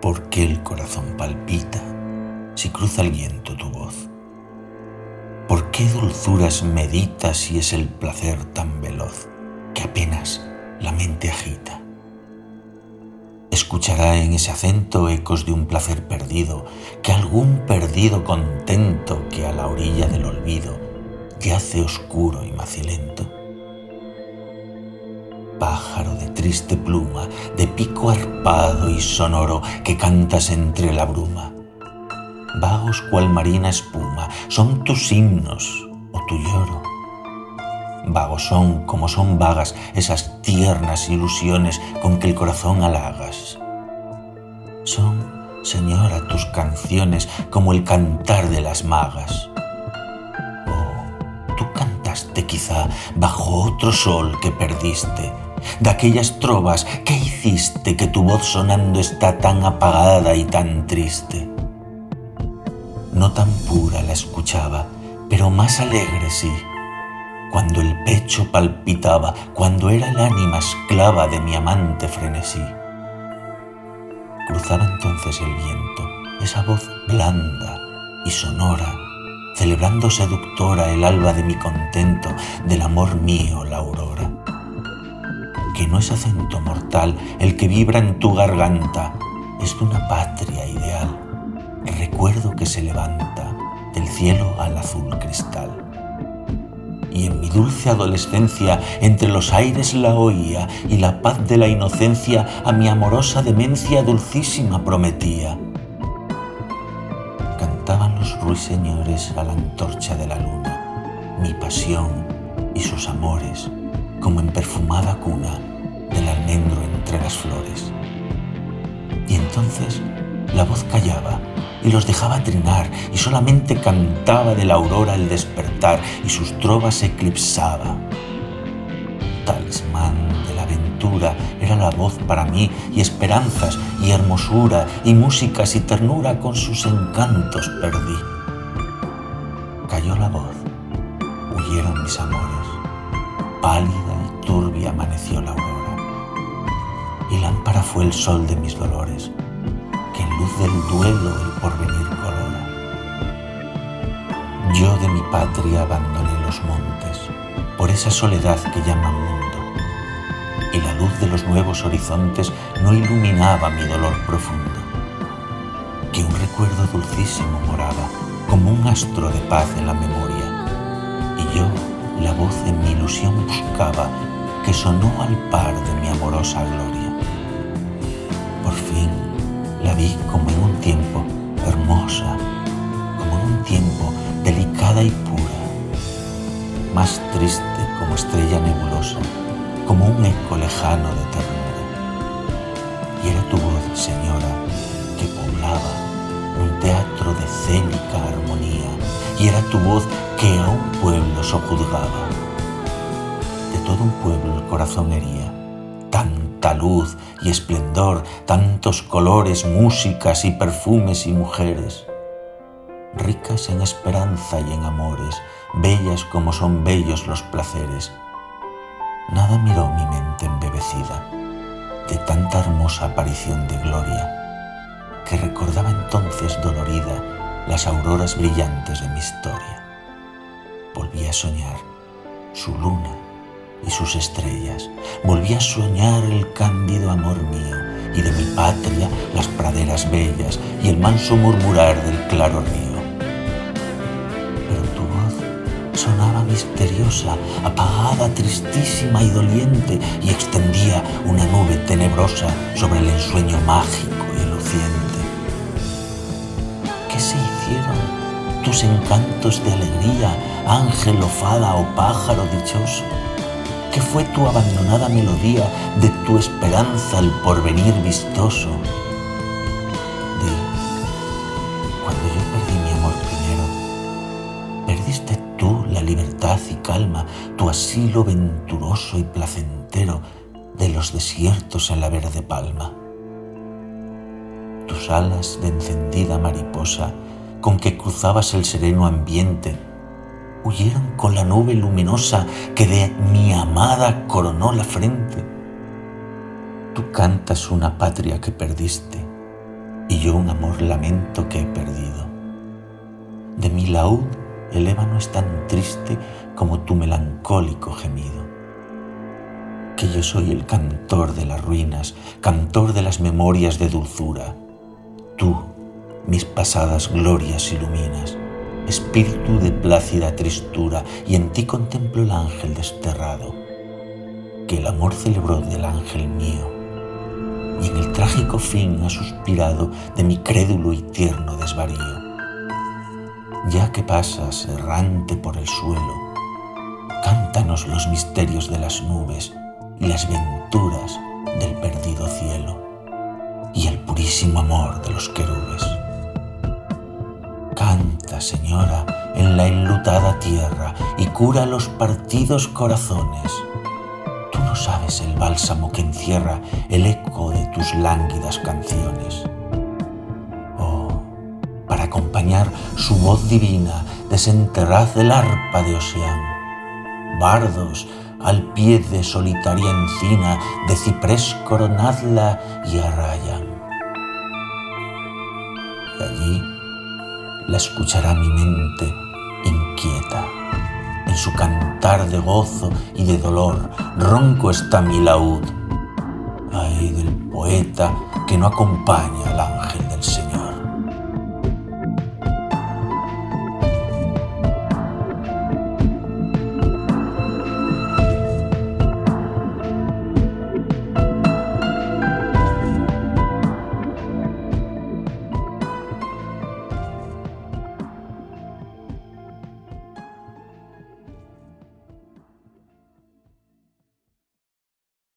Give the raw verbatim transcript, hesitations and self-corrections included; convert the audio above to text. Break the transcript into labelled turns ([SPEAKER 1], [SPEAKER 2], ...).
[SPEAKER 1] ¿Por qué el corazón palpita si cruza el viento tu voz? ¿Por qué dulzuras meditas si es el placer tan veloz que apenas la mente agita? Escuchará en ese acento ecos de un placer perdido, que algún perdido contento que a la orilla del olvido yace oscuro y macilento. Pájaro de triste pluma, de pico arpado y sonoro que cantas entre la bruma. Vagos cual marina espuma, son tus himnos o tu lloro. Vagos son como son vagas esas tiernas ilusiones con que el corazón halagas. Son, señora, tus canciones como el cantar de las magas. Oh, tú cantaste quizá bajo otro sol que perdiste, de aquellas trovas que hiciste que tu voz sonando está tan apagada y tan triste. No tan pura la escuchaba, pero más alegre sí, cuando el pecho palpitaba, cuando era el ánima esclava de mi amante frenesí. Cruzaba entonces el viento, esa voz blanda y sonora, celebrando seductora el alba de mi contento, del amor mío la aurora. Que no es acento mortal el que vibra en tu garganta, es de una patria ideal, recuerdo que se levanta del cielo al azul cristal. Y en mi dulce adolescencia entre los aires la oía, y la paz de la inocencia a mi amorosa demencia dulcísima prometía. Cantaban los ruiseñores a la antorcha de la luna, mi pasión y sus amores, como en perfumada cuna del almendro entre las flores. Y entonces la voz callaba y los dejaba trinar, y solamente cantaba de la aurora el despertar, y sus trovas eclipsaba. Talismán de la aventura era la voz para mí, y esperanzas y hermosura, y músicas y ternura con sus encantos perdí. Cayó la voz, huyeron mis amores, pálida y turbia amaneció la aurora, y lámpara fue el sol de mis dolores, que en luz del duelo el porvenir colora. Yo de mi patria abandoné los montes, por esa soledad que llaman mundo, y la luz de los nuevos horizontes no iluminaba mi dolor profundo, que un recuerdo dulcísimo moraba, como un astro de paz en la memoria, y yo la voz de mi ilusión buscaba, que sonó al par de mi amorosa gloria. Por fin la vi como en un tiempo hermosa, como en un tiempo delicada y pura, más triste como estrella nebulosa, como un eco lejano de ternura. Y era tu voz, señora, que poblaba un teatro de célica armonía, y era tu voz que a un pueblo sojuzgaba. De todo un pueblo el corazón hería, tanta luz y esplendor, tantos colores, músicas y perfumes y mujeres, ricas en esperanza y en amores, bellas como son bellos los placeres. Nada miró mi mente embebecida de tanta hermosa aparición de gloria, que recordaba entonces dolorida las auroras brillantes de mi historia. Volví a soñar su luna y sus estrellas, volví a soñar el cándido amor mío, y de mi patria las praderas bellas y el manso murmurar del claro río. Pero tu voz sonaba misteriosa, apagada, tristísima y doliente, y extendía una nube tenebrosa sobre el ensueño mágico y luciente. ¿Qué se hicieron tus encantos de alegría, ángel o fada o pájaro dichoso? ¿Qué fue tu abandonada melodía de tu esperanza al porvenir vistoso? Di, cuando yo perdí mi amor primero, ¿perdiste tú la libertad y calma, tu asilo venturoso y placentero de los desiertos en la verde palma? Tus alas de encendida mariposa con que cruzabas el sereno ambiente huyeron con la nube luminosa que de mi amada coronó la frente. Tú cantas una patria que perdiste, y yo un amor lamento que he perdido. De mi laúd el ébano es tan triste como tu melancólico gemido. Que yo soy el cantor de las ruinas, cantor de las memorias de dulzura. Tú, mis pasadas glorias iluminas, espíritu de plácida tristura, y en ti contemplo el ángel desterrado, que el amor celebró del ángel mío, y en el trágico fin ha suspirado de mi crédulo y tierno desvarío. Ya que pasas errante por el suelo, cántanos los misterios de las nubes y las venturas del perdido cielo, y el purísimo amor de los querubes. Canta, Señora, en la enlutada tierra y cura los partidos corazones. Tú no sabes el bálsamo que encierra el eco de tus lánguidas canciones. Oh, para acompañar su voz divina, desenterrad el arpa de Oceán. Bardos, al pie de solitaria encina, de ciprés coronadla y arrayan. Y allí la escuchará mi mente inquieta. En su cantar de gozo y de dolor, ronco está mi laúd. Ay del poeta que no acompaña al ángel